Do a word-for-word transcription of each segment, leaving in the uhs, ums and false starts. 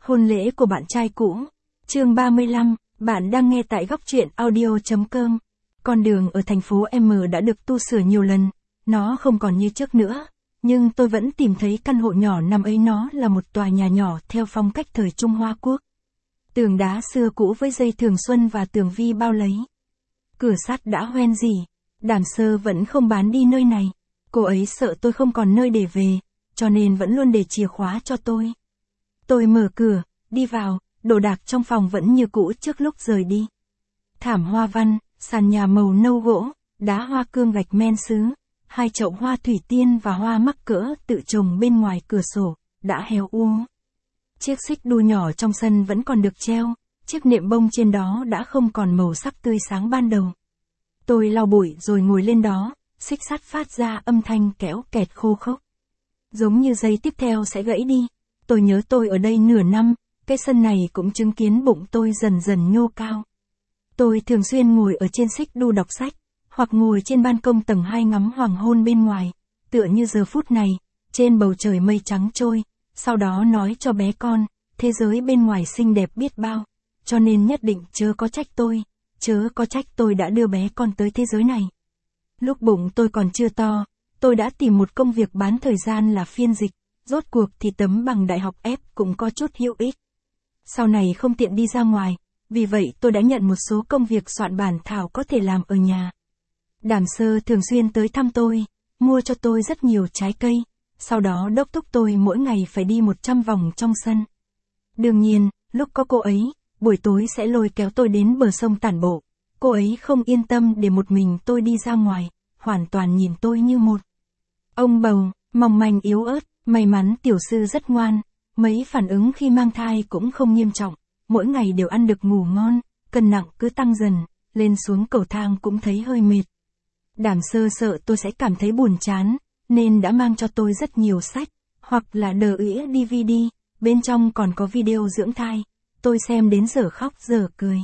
Hôn lễ của bạn trai cũ. Chương ba mươi lăm, bạn đang nghe tại góc truyện audio chấm com. Con đường ở thành phố M đã được tu sửa nhiều lần, nó không còn như trước nữa, nhưng tôi vẫn tìm thấy căn hộ nhỏ nằm ấy, nó là một tòa nhà nhỏ theo phong cách thời Trung Hoa Quốc. Tường đá xưa cũ với dây thường xuân và tường vi bao lấy. Cửa sắt đã hoen rỉ, Đàm Sơ vẫn không bán đi nơi này, cô ấy sợ tôi không còn nơi để về, cho nên vẫn luôn để chìa khóa cho tôi. Tôi mở cửa, đi vào, đồ đạc trong phòng vẫn như cũ trước lúc rời đi. Thảm hoa văn, sàn nhà màu nâu gỗ, đá hoa cương gạch men sứ, hai chậu hoa thủy tiên và hoa mắc cỡ tự trồng bên ngoài cửa sổ, đã héo úa. Chiếc xích đu nhỏ trong sân vẫn còn được treo, chiếc nệm bông trên đó đã không còn màu sắc tươi sáng ban đầu. Tôi lau bụi rồi ngồi lên đó, xích sắt phát ra âm thanh kéo kẹt khô khốc. Giống như dây tiếp theo sẽ gãy đi. Tôi nhớ tôi ở đây nửa năm, cái sân này cũng chứng kiến bụng tôi dần dần nhô cao. Tôi thường xuyên ngồi ở trên xích đu đọc sách, hoặc ngồi trên ban công tầng hai ngắm hoàng hôn bên ngoài, tựa như giờ phút này, trên bầu trời mây trắng trôi, sau đó nói cho bé con, thế giới bên ngoài xinh đẹp biết bao, cho nên nhất định chớ có trách tôi, chớ có trách tôi đã đưa bé con tới thế giới này. Lúc bụng tôi còn chưa to, tôi đã tìm một công việc bán thời gian là phiên dịch, rốt cuộc thì tấm bằng đại học ép cũng có chút hữu ích. Sau này không tiện đi ra ngoài, vì vậy tôi đã nhận một số công việc soạn bản thảo có thể làm ở nhà. Đàm Sơ thường xuyên tới thăm tôi, mua cho tôi rất nhiều trái cây, sau đó đốc thúc tôi mỗi ngày phải đi một trăm vòng trong sân. Đương nhiên, lúc có cô ấy, buổi tối sẽ lôi kéo tôi đến bờ sông tản bộ. Cô ấy không yên tâm để một mình tôi đi ra ngoài, hoàn toàn nhìn tôi như một ông bầu, mỏng manh yếu ớt. May mắn tiểu sư rất ngoan, mấy phản ứng khi mang thai cũng không nghiêm trọng, mỗi ngày đều ăn được ngủ ngon, cân nặng cứ tăng dần, lên xuống cầu thang cũng thấy hơi mệt. Đàm Sơ sợ tôi sẽ cảm thấy buồn chán, nên đã mang cho tôi rất nhiều sách, hoặc là đờ ĩa đê vê đê, bên trong còn có video dưỡng thai, tôi xem đến giờ khóc giờ cười.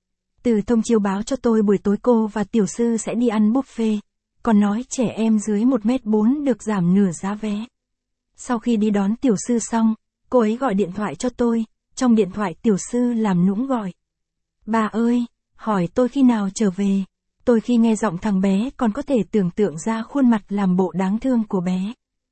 Từ thông chiếu báo cho tôi buổi tối cô và tiểu sư sẽ đi ăn buffet, còn nói trẻ em dưới một mét bốn được giảm nửa giá vé. Sau khi đi đón tiểu sư xong, cô ấy gọi điện thoại cho tôi, trong điện thoại tiểu sư làm nũng gọi. Bà ơi, hỏi tôi khi nào trở về. Tôi khi nghe giọng thằng bé còn có thể tưởng tượng ra khuôn mặt làm bộ đáng thương của bé.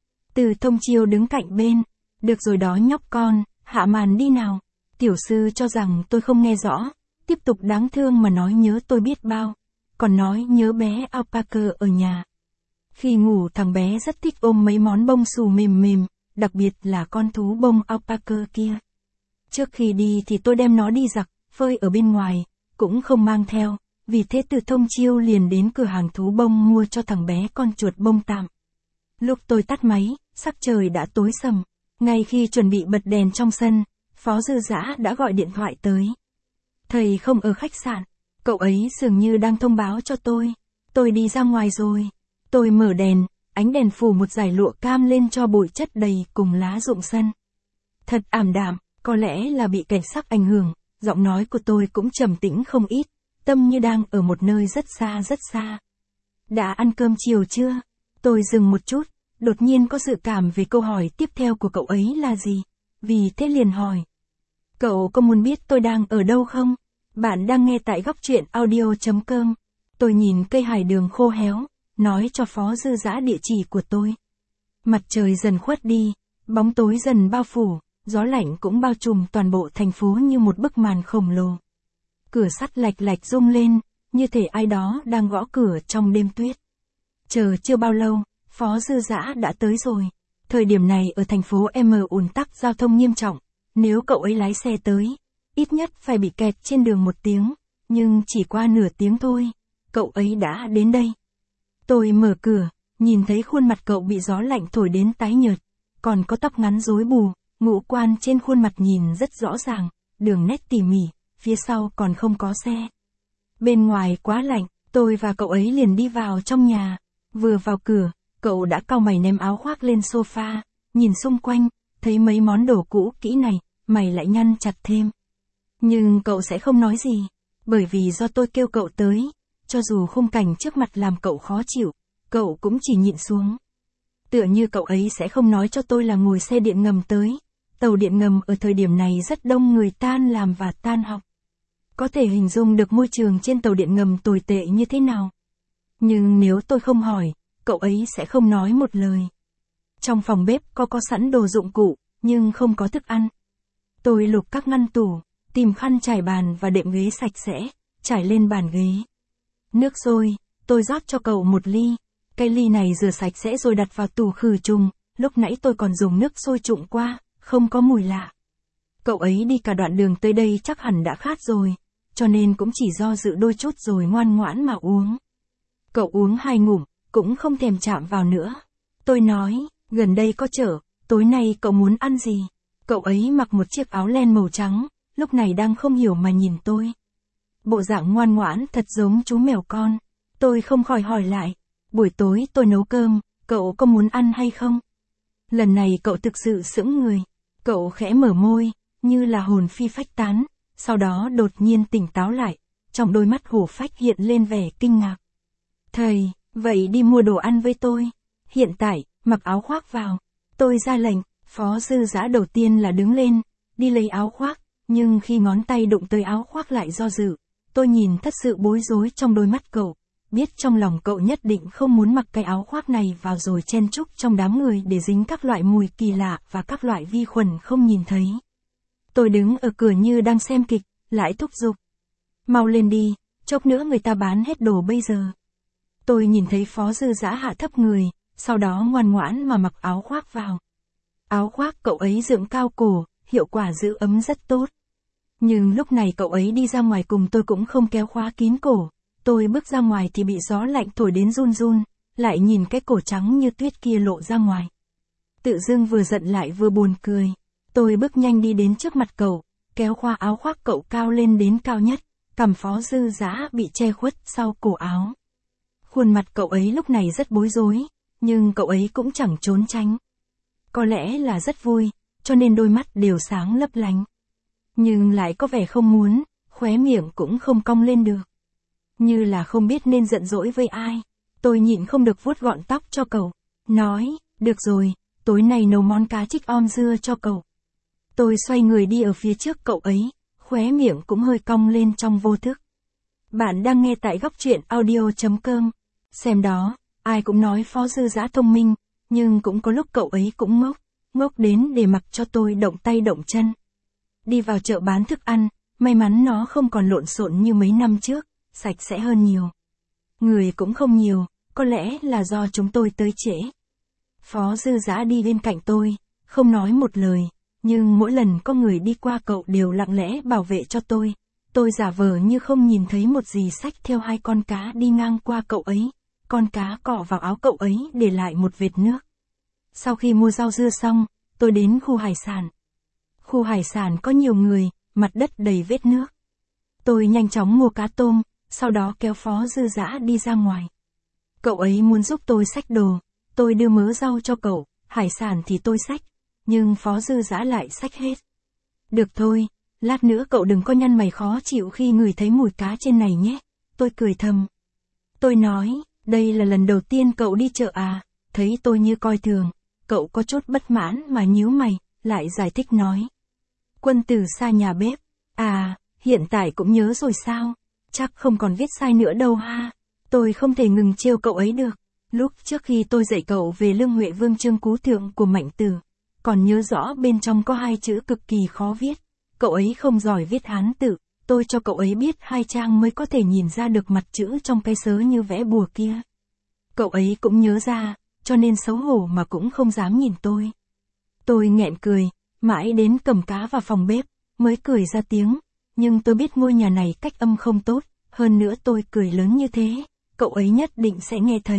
Từ thông chiêu đứng cạnh bên, được rồi đó nhóc con, hạ màn đi nào. Tiểu sư cho rằng tôi không nghe rõ, tiếp tục đáng thương mà nói nhớ tôi biết bao, còn nói nhớ bé alpaca ở nhà. Khi ngủ thằng bé rất thích ôm mấy món bông xù mềm mềm, đặc biệt là con thú bông alpaca kia. Trước khi đi thì tôi đem nó đi giặt, phơi ở bên ngoài, cũng không mang theo, vì thế từ thông chiêu liền đến cửa hàng thú bông mua cho thằng bé con chuột bông tạm. Lúc tôi tắt máy, sắc trời đã tối sầm, ngay khi chuẩn bị bật đèn trong sân, Phó Dư Dã đã gọi điện thoại tới. Thầy không ở khách sạn, cậu ấy dường như đang thông báo cho tôi, tôi đi ra ngoài rồi. Tôi mở đèn, ánh đèn phủ một dải lụa cam lên cho bụi chất đầy cùng lá rụng sân. Thật ảm đạm, có lẽ là bị cảnh sắc ảnh hưởng, giọng nói của tôi cũng trầm tĩnh không ít, tâm như đang ở một nơi rất xa rất xa. Đã ăn cơm chiều chưa? Tôi dừng một chút, đột nhiên có dự cảm về câu hỏi tiếp theo của cậu ấy là gì, vì thế liền hỏi. Cậu có muốn biết tôi đang ở đâu không? Bạn đang nghe tại góc truyện audio chấm com. Tôi nhìn cây hải đường khô héo, nói cho Phó Dư Dã địa chỉ của tôi. Mặt trời dần khuất đi, bóng tối dần bao phủ, gió lạnh cũng bao trùm toàn bộ thành phố như một bức màn khổng lồ. Cửa sắt lạch lạch rung lên, như thể ai đó đang gõ cửa trong đêm tuyết. Chờ chưa bao lâu, Phó Dư Dã đã tới rồi. Thời điểm này ở thành phố M ùn tắc giao thông nghiêm trọng, nếu cậu ấy lái xe tới, ít nhất phải bị kẹt trên đường một tiếng, nhưng chỉ qua nửa tiếng thôi, cậu ấy đã đến đây. Tôi mở cửa, nhìn thấy khuôn mặt cậu bị gió lạnh thổi đến tái nhợt, còn có tóc ngắn rối bù, ngũ quan trên khuôn mặt nhìn rất rõ ràng, đường nét tỉ mỉ, phía sau còn không có xe. Bên ngoài quá lạnh, tôi và cậu ấy liền đi vào trong nhà, vừa vào cửa, cậu đã cau mày ném áo khoác lên sofa, nhìn xung quanh, thấy mấy món đồ cũ kỹ này, mày lại nhăn chặt thêm. Nhưng cậu sẽ không nói gì, bởi vì do tôi kêu cậu tới. Cho dù khung cảnh trước mặt làm cậu khó chịu, cậu cũng chỉ nhịn xuống. Tựa như cậu ấy sẽ không nói cho tôi là ngồi xe điện ngầm tới, Tàu điện ngầm ở thời điểm này rất đông người tan làm và tan học. Có thể hình dung được môi trường trên tàu điện ngầm tồi tệ như thế nào. Nhưng nếu tôi không hỏi, cậu ấy sẽ không nói một lời. Trong phòng bếp có có sẵn đồ dụng cụ, nhưng không có thức ăn. Tôi lục các ngăn tủ, tìm khăn trải bàn và đệm ghế sạch sẽ, trải lên bàn ghế. Nước sôi, tôi rót cho cậu một ly. Cái ly này rửa sạch sẽ rồi đặt vào tủ khử trùng, lúc nãy tôi còn dùng nước sôi trụng qua, không có mùi lạ. Cậu ấy đi cả đoạn đường tới đây chắc hẳn đã khát rồi, cho nên cũng chỉ do dự đôi chút rồi ngoan ngoãn mà uống. Cậu uống hai ngụm, cũng không thèm chạm vào nữa. Tôi nói, gần đây có chợ, tối nay cậu muốn ăn gì? Cậu ấy mặc một chiếc áo len màu trắng, lúc này đang không hiểu mà nhìn tôi. Bộ dạng ngoan ngoãn thật giống chú mèo con. Tôi không khỏi hỏi lại, buổi tối tôi nấu cơm, cậu có muốn ăn hay không? Lần này cậu thực sự sững người. Cậu khẽ mở môi, như là hồn phi phách tán, sau đó đột nhiên tỉnh táo lại, trong đôi mắt hổ phách hiện lên vẻ kinh ngạc. Thầy, vậy đi mua đồ ăn với tôi. Hiện tại, mặc áo khoác vào. Tôi ra lệnh, Phó Dư Dã đầu tiên là đứng lên, đi lấy áo khoác, nhưng khi ngón tay đụng tới áo khoác lại do dự. Tôi nhìn thật sự bối rối trong đôi mắt cậu, biết trong lòng cậu nhất định không muốn mặc cái áo khoác này vào rồi chen chúc trong đám người để dính các loại mùi kỳ lạ và các loại vi khuẩn không nhìn thấy. Tôi đứng ở cửa như đang xem kịch, lại thúc giục. Mau lên đi, chốc nữa người ta bán hết đồ bây giờ. Tôi nhìn thấy Phó Dư Dã hạ thấp người, sau đó ngoan ngoãn mà mặc áo khoác vào. Áo khoác cậu ấy dựng cao cổ, hiệu quả giữ ấm rất tốt. Nhưng lúc này cậu ấy đi ra ngoài cùng tôi cũng không kéo khóa kín cổ. Tôi bước ra ngoài thì bị gió lạnh thổi đến run run, lại nhìn cái cổ trắng như tuyết kia lộ ra ngoài. Tự dưng vừa giận lại vừa buồn cười. Tôi bước nhanh đi đến trước mặt cậu, kéo khóa áo khoác cậu cao lên đến cao nhất, cằm Phó Dư Dã bị che khuất sau cổ áo. Khuôn mặt cậu ấy lúc này rất bối rối, nhưng cậu ấy cũng chẳng trốn tránh. Có lẽ là rất vui, cho nên đôi mắt đều sáng lấp lánh. Nhưng lại có vẻ không muốn, khóe miệng cũng không cong lên được. Như là không biết nên giận dỗi với ai. Tôi nhịn không được vuốt gọn tóc cho cậu. Nói, được rồi, tối nay nấu món cá trích om dưa cho cậu. Tôi xoay người đi ở phía trước cậu ấy, khóe miệng cũng hơi cong lên trong vô thức. Bạn đang nghe tại góc truyện audio chấm com. Xem đó, ai cũng nói Phó Dư Dã thông minh, nhưng cũng có lúc cậu ấy cũng ngốc, ngốc đến để mặc cho tôi động tay động chân. Đi vào chợ bán thức ăn, may mắn nó không còn lộn xộn như mấy năm trước, sạch sẽ hơn nhiều. Người cũng không nhiều, có lẽ là do chúng tôi tới trễ. Phó Dư Dã đi bên cạnh tôi, không nói một lời, nhưng mỗi lần có người đi qua cậu đều lặng lẽ bảo vệ cho tôi. Tôi giả vờ như không nhìn thấy một gì xách theo hai con cá đi ngang qua cậu ấy. Con cá cọ vào áo cậu ấy để lại một vệt nước. Sau khi mua rau dưa xong, tôi đến khu hải sản. Khu hải sản có nhiều người, mặt đất đầy vết nước. Tôi nhanh chóng mua cá tôm, sau đó kéo Phó Dư Dã đi ra ngoài. Cậu ấy muốn giúp tôi xách đồ, tôi đưa mớ rau cho cậu, hải sản thì tôi xách, nhưng Phó Dư Dã lại xách hết. Được thôi, lát nữa cậu đừng có nhăn mày khó chịu khi ngửi thấy mùi cá trên này nhé. Tôi cười thầm. Tôi nói, đây là lần đầu tiên cậu đi chợ à, thấy tôi như coi thường. Cậu có chút bất mãn mà nhíu mày, lại giải thích nói. Quân từ xa nhà bếp, à, hiện tại cũng nhớ rồi sao, chắc không còn viết sai nữa đâu ha. Tôi không thể ngừng trêu cậu ấy được. Lúc trước khi tôi dạy cậu về Lương Huệ Vương chương cú thượng của Mạnh Tử, còn nhớ rõ bên trong có hai chữ cực kỳ khó viết. Cậu ấy không giỏi viết Hán tự, tôi cho cậu ấy biết hai trang mới có thể nhìn ra được mặt chữ trong cái sớ như vẽ bùa kia. Cậu ấy cũng nhớ ra, cho nên xấu hổ mà cũng không dám nhìn tôi. Tôi nghẹn cười, mãi đến cầm cá vào phòng bếp, mới cười ra tiếng, nhưng tôi biết ngôi nhà này cách âm không tốt, hơn nữa tôi cười lớn như thế, cậu ấy nhất định sẽ nghe thấy.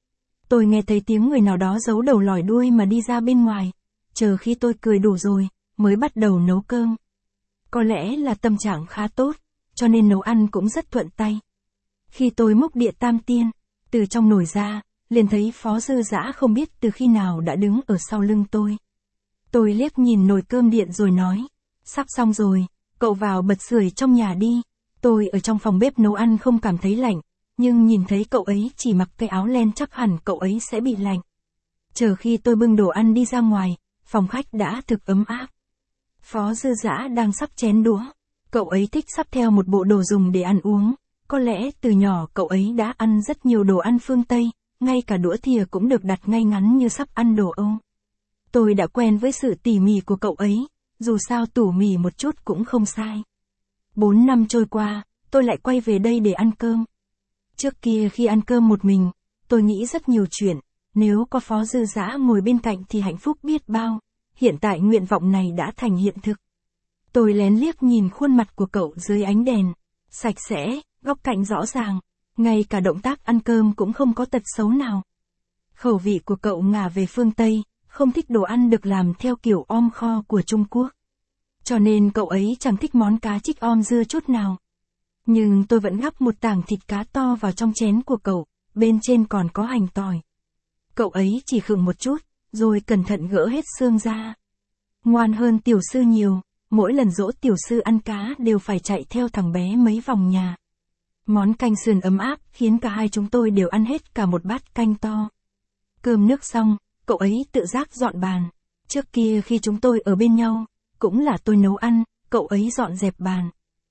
Tôi nghe thấy tiếng người nào đó giấu đầu lòi đuôi mà đi ra bên ngoài, chờ khi tôi cười đủ rồi, mới bắt đầu nấu cơm. Có lẽ là tâm trạng khá tốt, cho nên nấu ăn cũng rất thuận tay. Khi tôi múc đĩa tam tiên, từ trong nồi ra, liền thấy Phó Dư Dã không biết từ khi nào đã đứng ở sau lưng tôi. Tôi liếc nhìn nồi cơm điện rồi nói, sắp xong rồi, cậu vào bật sưởi trong nhà đi. Tôi ở trong phòng bếp nấu ăn không cảm thấy lạnh, nhưng nhìn thấy cậu ấy chỉ mặc cái áo len chắc hẳn cậu ấy sẽ bị lạnh. Chờ khi tôi bưng đồ ăn đi ra ngoài, phòng khách đã thực ấm áp. Phó Dư Dã đang sắp chén đũa. Cậu ấy thích sắp theo một bộ đồ dùng để ăn uống. Có lẽ từ nhỏ cậu ấy đã ăn rất nhiều đồ ăn phương Tây, ngay cả đũa thìa cũng được đặt ngay ngắn như sắp ăn đồ Âu. Tôi đã quen với sự tỉ mỉ của cậu ấy, dù sao tủ mì một chút cũng không sai. Bốn năm trôi qua, tôi lại quay về đây để ăn cơm. Trước kia khi ăn cơm một mình, tôi nghĩ rất nhiều chuyện, nếu có Phó Dư Dã ngồi bên cạnh thì hạnh phúc biết bao. Hiện tại nguyện vọng này đã thành hiện thực. Tôi lén liếc nhìn khuôn mặt của cậu dưới ánh đèn, sạch sẽ, góc cạnh rõ ràng, ngay cả động tác ăn cơm cũng không có tật xấu nào. Khẩu vị của cậu ngả về phương Tây, không thích đồ ăn được làm theo kiểu om kho của Trung Quốc. Cho nên cậu ấy chẳng thích món cá trích om dưa chút nào. Nhưng tôi vẫn gắp một tảng thịt cá to vào trong chén của cậu, bên trên còn có hành tỏi. Cậu ấy chỉ khựng một chút, rồi cẩn thận gỡ hết xương ra. Ngoan hơn tiểu sư nhiều, mỗi lần dỗ tiểu sư ăn cá đều phải chạy theo thằng bé mấy vòng nhà. Món canh sườn ấm áp khiến cả hai chúng tôi đều ăn hết cả một bát canh to. Cơm nước xong, cậu ấy tự giác dọn bàn. Trước kia khi chúng tôi ở bên nhau, cũng là tôi nấu ăn, cậu ấy dọn dẹp bàn.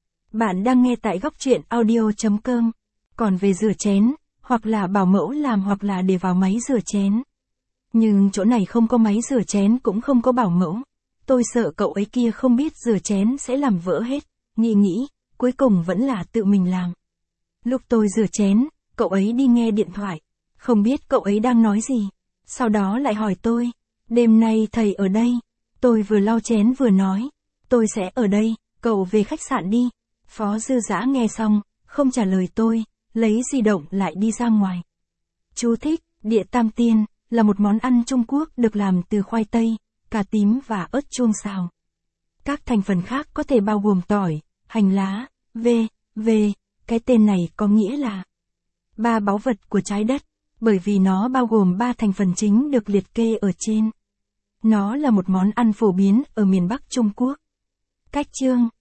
Bạn đang nghe tại góc truyện audio chấm com. Còn về rửa chén, hoặc là bảo mẫu làm hoặc là để vào máy rửa chén. Nhưng chỗ này không có máy rửa chén cũng không có bảo mẫu. Tôi sợ cậu ấy kia không biết rửa chén sẽ làm vỡ hết, nghĩ nghĩ, cuối cùng vẫn là tự mình làm. Lúc tôi rửa chén, cậu ấy đi nghe điện thoại, không biết cậu ấy đang nói gì. Sau đó lại hỏi tôi, đêm nay thầy ở đây. Tôi vừa lau chén vừa nói, tôi sẽ ở đây, cậu về khách sạn đi. Phó Dư Dã nghe xong, không trả lời tôi, lấy di động lại đi ra ngoài. Chú thích, địa tam tiên, là một món ăn Trung Quốc được làm từ khoai tây, cà tím và ớt chuông xào. Các thành phần khác có thể bao gồm tỏi, hành lá, v, v, cái tên này có nghĩa là ba báu vật của trái đất, bởi vì nó bao gồm ba thành phần chính được liệt kê ở trên. Nó là một món ăn phổ biến ở miền Bắc Trung Quốc. Cách chương